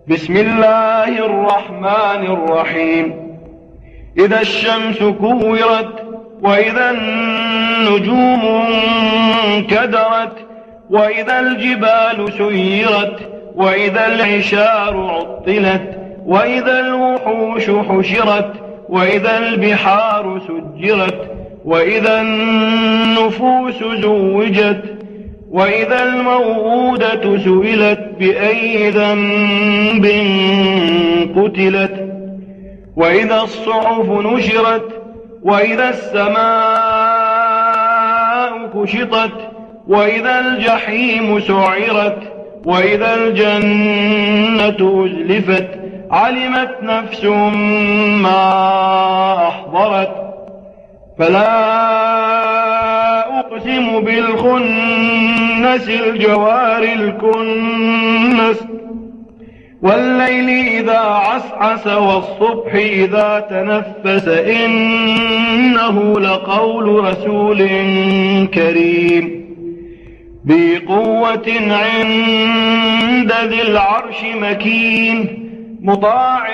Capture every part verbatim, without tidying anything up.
بسم الله الرحمن الرحيم. إذا الشمس كورت، وإذا النجوم انكدرت، وإذا الجبال سيرت، وإذا العشار عطلت، وإذا الوحوش حشرت، وإذا البحار سجرت، وإذا النفوس زوجت، وإذا الموءودة سئلت بأي ذنب قتلت، وإذا الصحف نشرت، وإذا السماء كشطت، وإذا الجحيم سعرت، وإذا الجنة أزلفت، علمت نفس ما أحضرت. فلا أقسم بالخنس الجوار الكنس، والليل إذا عسعس، والصبح إذا تنفس، إنه لقول رسول كريم ذي قوة عند ذي العرش مكين، مطاع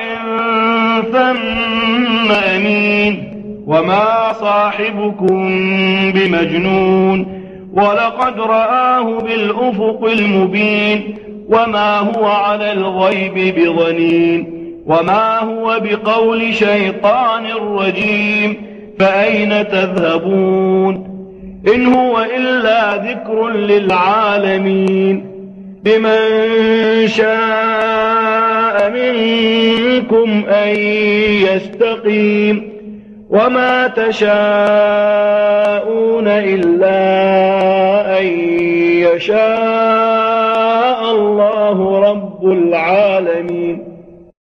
ثم أمين. وما صاحبكم بمجنون، ولقد رآه بالأفق المبين، وما هو على الغيب بضنين، وما هو بقول شيطان رجيم. فأين تذهبون؟ إن هو إلا ذكر للعالمين. لمن شاء منكم أن يستقيم، وما تشاءون إلا أن يشاء الله رب العالمين.